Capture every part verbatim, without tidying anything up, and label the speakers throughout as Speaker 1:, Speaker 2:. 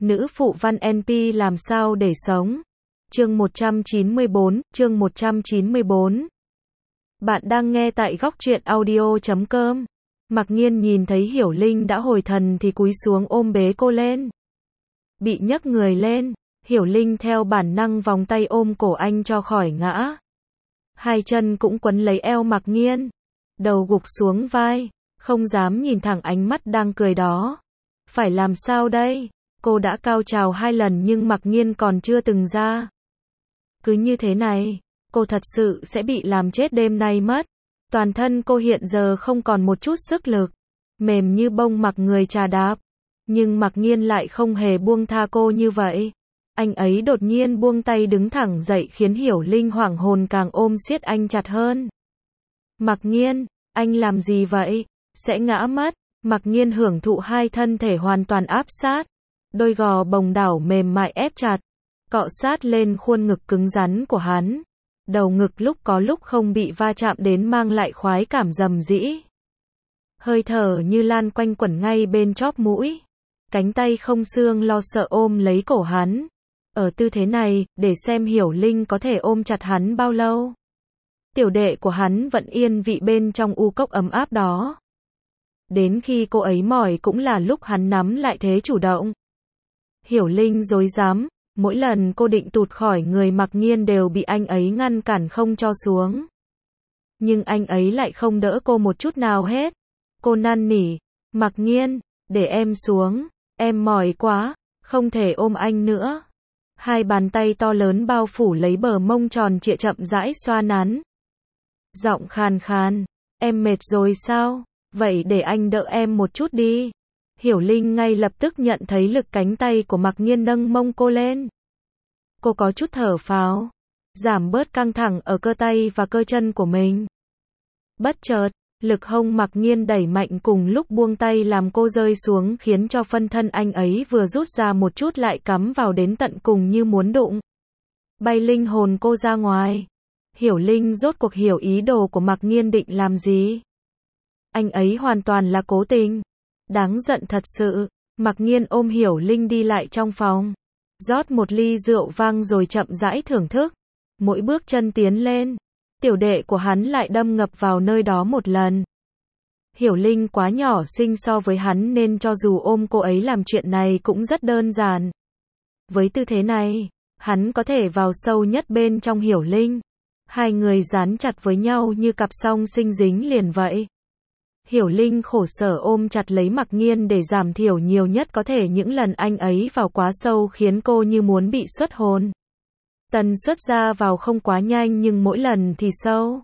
Speaker 1: Nữ phụ văn en pê làm sao để sống? Chương một trăm chín mươi bốn, chương một trăm chín mươi bốn. Bạn đang nghe tại góc truyện audio chấm com. Mặc Nhiên nhìn thấy Hiểu Linh đã hồi thần thì cúi xuống ôm bế cô lên. Bị nhấc người lên, Hiểu Linh theo bản năng vòng tay ôm cổ anh cho khỏi ngã. Hai chân cũng quấn lấy eo Mặc Nhiên, đầu gục xuống vai, không dám nhìn thẳng ánh mắt đang cười đó. Phải làm sao đây? Cô đã cao trào hai lần nhưng Mặc Nhiên còn chưa từng ra. Cứ như thế này, cô thật sự sẽ bị làm chết đêm nay mất. Toàn thân cô hiện giờ không còn một chút sức lực, mềm như bông mặc người trà đạp. Nhưng Mặc Nhiên lại không hề buông tha cô như vậy. Anh ấy đột nhiên buông tay đứng thẳng dậy khiến Hiểu Linh hoảng hồn càng ôm siết anh chặt hơn. Mặc Nhiên, anh làm gì vậy? Sẽ ngã mất. Mặc Nhiên hưởng thụ hai thân thể hoàn toàn áp sát. Đôi gò bồng đảo mềm mại ép chặt, cọ sát lên khuôn ngực cứng rắn của hắn. Đầu ngực lúc có lúc không bị va chạm đến mang lại khoái cảm rầm rĩ. Hơi thở như lan quanh quẩn ngay bên chóp mũi. Cánh tay không xương lo sợ ôm lấy cổ hắn. Ở tư thế này, để xem Hiểu Linh có thể ôm chặt hắn bao lâu. Tiểu đệ của hắn vẫn yên vị bên trong u cốc ấm áp đó. Đến khi cô ấy mỏi cũng là lúc hắn nắm lại thế chủ động. Hiểu Linh rối rắm, mỗi lần cô định tụt khỏi người Mặc Nhiên đều bị anh ấy ngăn cản không cho xuống. Nhưng anh ấy lại không đỡ cô một chút nào hết. Cô năn nỉ, Mặc Nhiên, để em xuống, em mỏi quá, không thể ôm anh nữa. Hai bàn tay to lớn bao phủ lấy bờ mông tròn trịa chậm rãi xoa nắn. Giọng khàn khàn, em mệt rồi sao? Vậy để anh đỡ em một chút đi. Hiểu Linh ngay lập tức nhận thấy lực cánh tay của Mặc Nhiên nâng mông cô lên. Cô có chút thở phào, giảm bớt căng thẳng ở cơ tay và cơ chân của mình. Bất chợt, lực hông Mặc Nhiên đẩy mạnh cùng lúc buông tay làm cô rơi xuống khiến cho phân thân anh ấy vừa rút ra một chút lại cắm vào đến tận cùng như muốn đụng. Bay linh hồn cô ra ngoài. Hiểu Linh rốt cuộc hiểu ý đồ của Mặc Nhiên định làm gì. Anh ấy hoàn toàn là cố tình. Đáng giận thật sự. Mặc Nhiên ôm Hiểu Linh đi lại trong phòng. Rót một ly rượu vang rồi chậm rãi thưởng thức. Mỗi bước chân tiến lên, tiểu đệ của hắn lại đâm ngập vào nơi đó một lần. Hiểu Linh quá nhỏ xinh so với hắn nên cho dù ôm cô ấy làm chuyện này cũng rất đơn giản. Với tư thế này, hắn có thể vào sâu nhất bên trong Hiểu Linh. Hai người dán chặt với nhau như cặp song sinh dính liền vậy. Hiểu Linh khổ sở ôm chặt lấy Mặc Nhiên để giảm thiểu nhiều nhất có thể những lần anh ấy vào quá sâu khiến cô như muốn bị xuất hồn. Tần suất ra vào không quá nhanh nhưng mỗi lần thì sâu.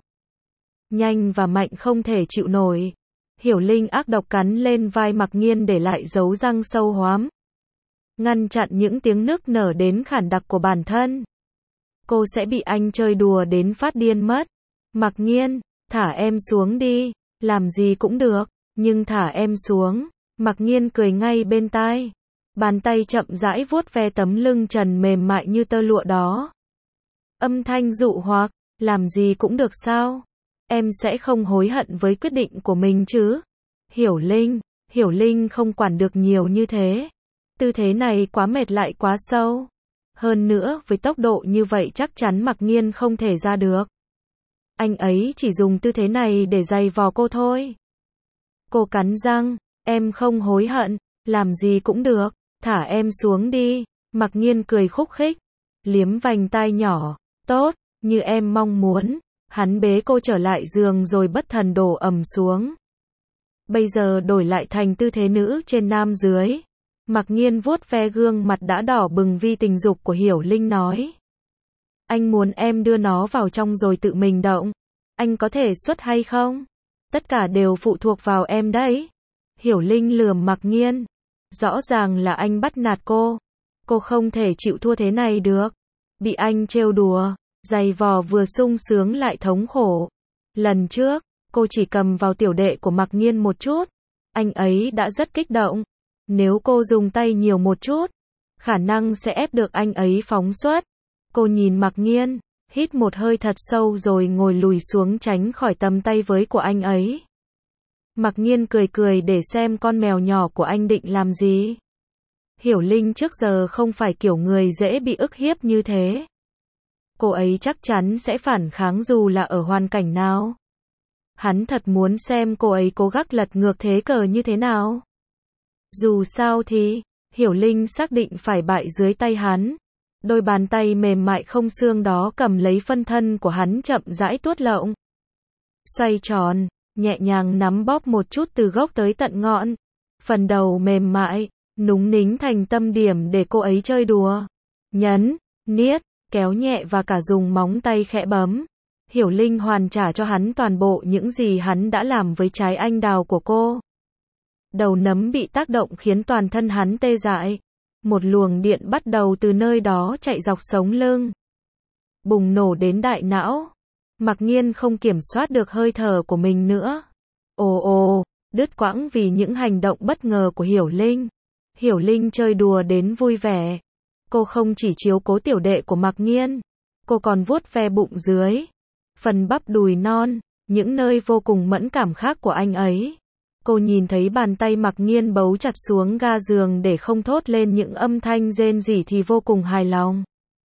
Speaker 1: Nhanh và mạnh không thể chịu nổi. Hiểu Linh ác độc cắn lên vai Mặc Nhiên để lại dấu răng sâu hoắm. Ngăn chặn những tiếng nức nở đến khản đặc của bản thân. Cô sẽ bị anh chơi đùa đến phát điên mất. Mặc Nhiên, thả em xuống đi. Làm gì cũng được, nhưng thả em xuống. Mặc Nhiên cười ngay bên tai. Bàn tay chậm rãi vuốt ve tấm lưng trần mềm mại như tơ lụa đó. Âm thanh dụ hoặc, làm gì cũng được sao? Em sẽ không hối hận với quyết định của mình chứ? Hiểu Linh, Hiểu Linh không quản được nhiều như thế. Tư thế này quá mệt lại quá sâu. Hơn nữa, với tốc độ như vậy chắc chắn Mặc Nhiên không thể ra được. Anh ấy chỉ dùng tư thế này để giày vò cô thôi. Cô cắn răng, em không hối hận, làm gì cũng được, thả em xuống đi. Mặc Nhiên cười khúc khích, liếm vành tai nhỏ, tốt, như em mong muốn. Hắn bế cô trở lại giường rồi bất thần đổ ầm xuống. Bây giờ đổi lại thành tư thế nữ trên nam dưới. Mặc Nhiên vuốt ve gương mặt đã đỏ bừng vì tình dục của Hiểu Linh nói. Anh muốn em đưa nó vào trong rồi tự mình động. Anh có thể xuất hay không? Tất cả đều phụ thuộc vào em đấy. Hiểu Linh lườm Mặc Nhiên. Rõ ràng là anh bắt nạt cô. Cô không thể chịu thua thế này được. Bị anh trêu đùa, giày vò vừa sung sướng lại thống khổ. Lần trước, cô chỉ cầm vào tiểu đệ của Mặc Nhiên một chút. Anh ấy đã rất kích động. Nếu cô dùng tay nhiều một chút, khả năng sẽ ép được anh ấy phóng xuất. Cô nhìn Mặc Nhiên, hít một hơi thật sâu rồi ngồi lùi xuống tránh khỏi tầm tay với của anh ấy. Mặc Nhiên cười cười để xem con mèo nhỏ của anh định làm gì. Hiểu Linh trước giờ không phải kiểu người dễ bị ức hiếp như thế. Cô ấy chắc chắn sẽ phản kháng dù là ở hoàn cảnh nào. Hắn thật muốn xem cô ấy cố gắng lật ngược thế cờ như thế nào. Dù sao thì, Hiểu Linh xác định phải bại dưới tay hắn. Đôi bàn tay mềm mại không xương đó cầm lấy phân thân của hắn chậm rãi tuốt lộng. Xoay tròn, nhẹ nhàng nắm bóp một chút từ gốc tới tận ngọn. Phần đầu mềm mại, núng nính thành tâm điểm để cô ấy chơi đùa. Nhấn, niết, kéo nhẹ và cả dùng móng tay khẽ bấm. Hiểu Linh hoàn trả cho hắn toàn bộ những gì hắn đã làm với trái anh đào của cô. Đầu nấm bị tác động khiến toàn thân hắn tê dại. Một luồng điện bắt đầu từ nơi đó chạy dọc sống lưng. Bùng nổ đến đại não. Mặc Nhiên không kiểm soát được hơi thở của mình nữa. Ồ ồ, đứt quãng vì những hành động bất ngờ của Hiểu Linh. Hiểu Linh chơi đùa đến vui vẻ. Cô không chỉ chiếu cố tiểu đệ của Mặc Nhiên, cô còn vuốt ve bụng dưới, phần bắp đùi non, những nơi vô cùng mẫn cảm khác của anh ấy. Cô nhìn thấy bàn tay Mặc Nhiên bấu chặt xuống ga giường để không thốt lên những âm thanh rên rỉ thì vô cùng hài lòng.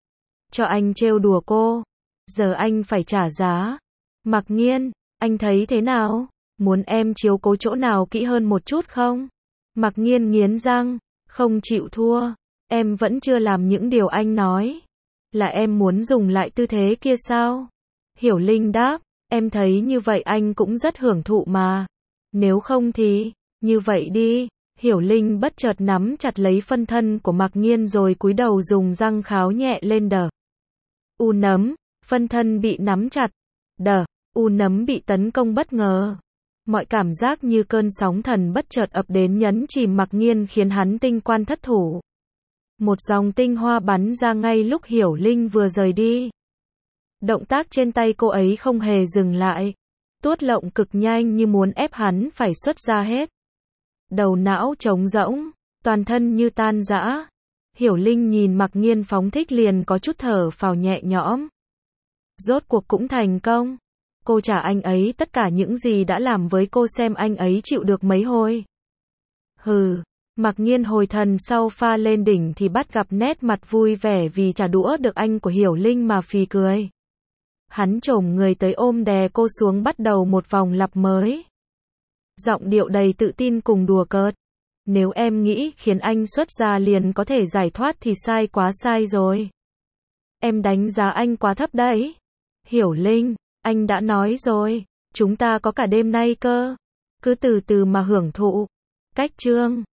Speaker 1: Cho anh trêu đùa cô, giờ anh phải trả giá. Mặc Nhiên, anh thấy thế nào? Muốn em chiếu cố chỗ nào kỹ hơn một chút không? Mặc Nhiên nghiến răng, không chịu thua. Em vẫn chưa làm những điều anh nói. Là em muốn dùng lại tư thế kia sao? Hiểu Linh đáp, em thấy như vậy anh cũng rất hưởng thụ mà. Nếu không thì, như vậy đi. Hiểu Linh bất chợt nắm chặt lấy phân thân của Mặc Nhiên rồi cúi đầu dùng răng kháo nhẹ lên đờ. U nấm, phân thân bị nắm chặt. Đờ, u nấm bị tấn công bất ngờ. Mọi cảm giác như cơn sóng thần bất chợt ập đến nhấn chìm Mặc Nhiên khiến hắn tinh quan thất thủ. Một dòng tinh hoa bắn ra ngay lúc Hiểu Linh vừa rời đi. Động tác trên tay cô ấy không hề dừng lại. Tuốt lộng cực nhanh như muốn ép hắn phải xuất ra hết. Đầu não trống rỗng, toàn thân như tan rã. Hiểu Linh nhìn Mặc Nhiên phóng thích liền có chút thở phào nhẹ nhõm. Rốt cuộc cũng thành công. Cô trả anh ấy tất cả những gì đã làm với cô xem anh ấy chịu được mấy hồi. Hừ. Mặc Nhiên hồi thần sau pha lên đỉnh thì bắt gặp nét mặt vui vẻ vì trả đũa được anh của Hiểu Linh mà phì cười. Hắn chồm người tới ôm đè cô xuống bắt đầu một vòng lặp mới. Giọng điệu đầy tự tin cùng đùa cợt. Nếu em nghĩ khiến anh xuất ra liền có thể giải thoát thì sai quá sai rồi. Em đánh giá anh quá thấp đấy. Hiểu Linh, anh đã nói rồi, chúng ta có cả đêm nay cơ. Cứ từ từ mà hưởng thụ. Cách chương